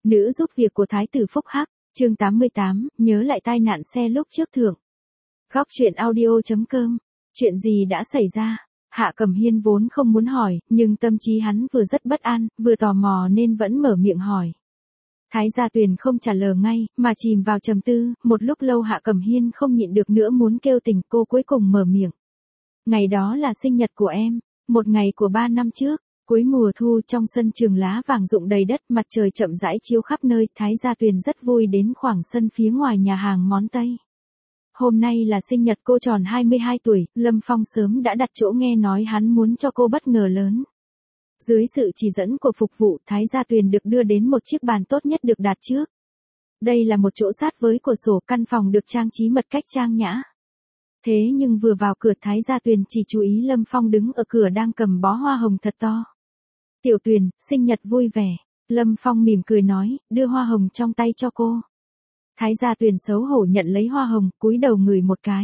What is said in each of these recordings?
Nữ giúp việc của Thái tử Phúc Hắc, chương 88, nhớ lại tai nạn xe lúc trước thượng. Góc truyện audio.com, chuyện gì đã xảy ra? Hạ Cẩm Hiên vốn không muốn hỏi, nhưng tâm trí hắn vừa rất bất an, vừa tò mò nên vẫn mở miệng hỏi. Thái Gia Tuyền không trả lời ngay, mà chìm vào trầm tư, một lúc lâu Hạ Cẩm Hiên không nhịn được nữa muốn kêu tỉnh, cô cuối cùng mở miệng. Ngày đó là sinh nhật của em, một ngày của 3 năm trước. Cuối mùa thu trong sân trường lá vàng rụng đầy đất, mặt trời chậm rãi chiếu khắp nơi, Thái Gia Tuyền rất vui đến khoảng sân phía ngoài nhà hàng món Tây. Hôm nay là sinh nhật cô tròn 22 tuổi, Lâm Phong sớm đã đặt chỗ, nghe nói hắn muốn cho cô bất ngờ lớn. Dưới sự chỉ dẫn của phục vụ, Thái Gia Tuyền được đưa đến một chiếc bàn tốt nhất được đặt trước. Đây là một chỗ sát với cửa sổ, căn phòng được trang trí một cách trang nhã. Thế nhưng vừa vào cửa, Thái Gia Tuyền chỉ chú ý Lâm Phong đứng ở cửa đang cầm bó hoa hồng thật to. Tiểu Tuyền, sinh nhật vui vẻ. Lâm Phong mỉm cười nói, đưa hoa hồng trong tay cho cô. Thái Gia Tuyền xấu hổ nhận lấy hoa hồng, cúi đầu ngửi một cái.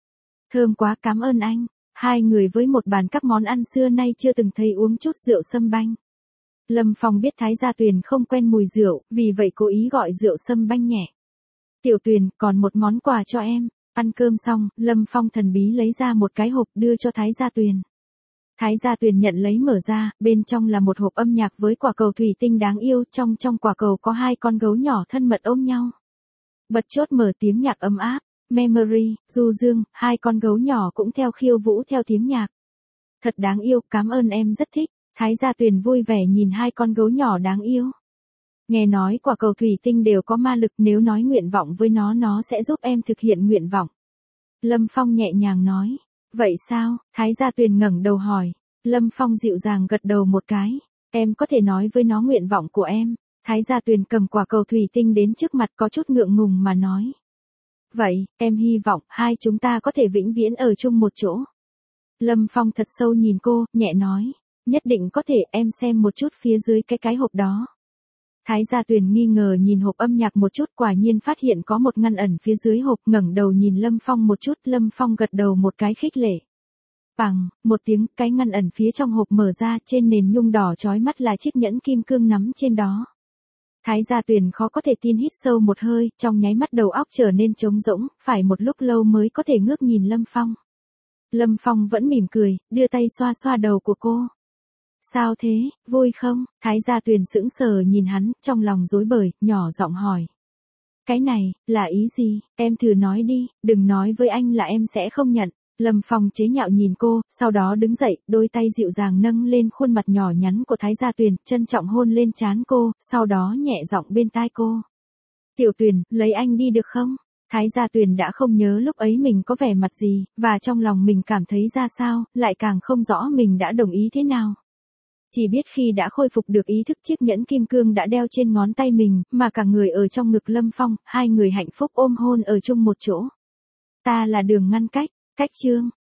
Thơm quá, cảm ơn anh. Hai người với một bàn các món ăn xưa nay chưa từng thấy uống chút rượu sâm banh. Lâm Phong biết Thái Gia Tuyền không quen mùi rượu, vì vậy cố ý gọi rượu sâm banh nhẹ. Tiểu Tuyền, còn một món quà cho em. Ăn cơm xong, Lâm Phong thần bí lấy ra một cái hộp đưa cho Thái Gia Tuyền. Thái Gia Tuyền nhận lấy mở ra, bên trong là một hộp âm nhạc với quả cầu thủy tinh đáng yêu, trong quả cầu có hai con gấu nhỏ thân mật ôm nhau. Bật chốt mở tiếng nhạc ấm áp, Memory, Du Dương, hai con gấu nhỏ cũng theo khiêu vũ theo tiếng nhạc. Thật đáng yêu, cảm ơn em rất thích. Thái Gia Tuyền vui vẻ nhìn hai con gấu nhỏ đáng yêu. Nghe nói quả cầu thủy tinh đều có ma lực, nếu nói nguyện vọng với nó sẽ giúp em thực hiện nguyện vọng. Lâm Phong nhẹ nhàng nói. Vậy sao? Thái Gia Tuyền ngẩng đầu hỏi. Lâm Phong dịu dàng gật đầu một cái. Em có thể nói với nó nguyện vọng của em. Thái Gia Tuyền cầm quả cầu thủy tinh đến trước mặt, có chút ngượng ngùng mà nói. Vậy, em hy vọng hai chúng ta có thể vĩnh viễn ở chung một chỗ. Lâm Phong thật sâu nhìn cô, nhẹ nói. Nhất định có thể, em xem một chút phía dưới cái hộp đó. Thái Gia Tuyền nghi ngờ nhìn hộp âm nhạc một chút, quả nhiên phát hiện có một ngăn ẩn phía dưới hộp, ngẩng đầu nhìn Lâm Phong một chút, Lâm Phong gật đầu một cái khích lệ. Bằng, một tiếng, cái ngăn ẩn phía trong hộp mở ra, trên nền nhung đỏ chói mắt là chiếc nhẫn kim cương nắm trên đó. Thái Gia Tuyền khó có thể tin, hít sâu một hơi, trong nháy mắt đầu óc trở nên trống rỗng, phải một lúc lâu mới có thể ngước nhìn Lâm Phong. Lâm Phong vẫn mỉm cười, đưa tay xoa xoa đầu của cô. Sao thế, vui không? Thái Gia Tuyền sững sờ nhìn hắn, trong lòng rối bời, nhỏ giọng hỏi. Cái này, là ý gì? Em thử nói đi, đừng nói với anh là em sẽ không nhận. Lâm Phong chế nhạo nhìn cô, sau đó đứng dậy, đôi tay dịu dàng nâng lên khuôn mặt nhỏ nhắn của Thái Gia Tuyền, trân trọng hôn lên trán cô, sau đó nhẹ giọng bên tai cô. Tiểu Tuyền, lấy anh đi được không? Thái Gia Tuyền đã không nhớ lúc ấy mình có vẻ mặt gì, và trong lòng mình cảm thấy ra sao, lại càng không rõ mình đã đồng ý thế nào. Chỉ biết khi đã khôi phục được ý thức, chiếc nhẫn kim cương đã đeo trên ngón tay mình, mà cả người ở trong ngực Lâm Phong, hai người hạnh phúc ôm hôn ở chung một chỗ. Ta là đường ngăn cách, chương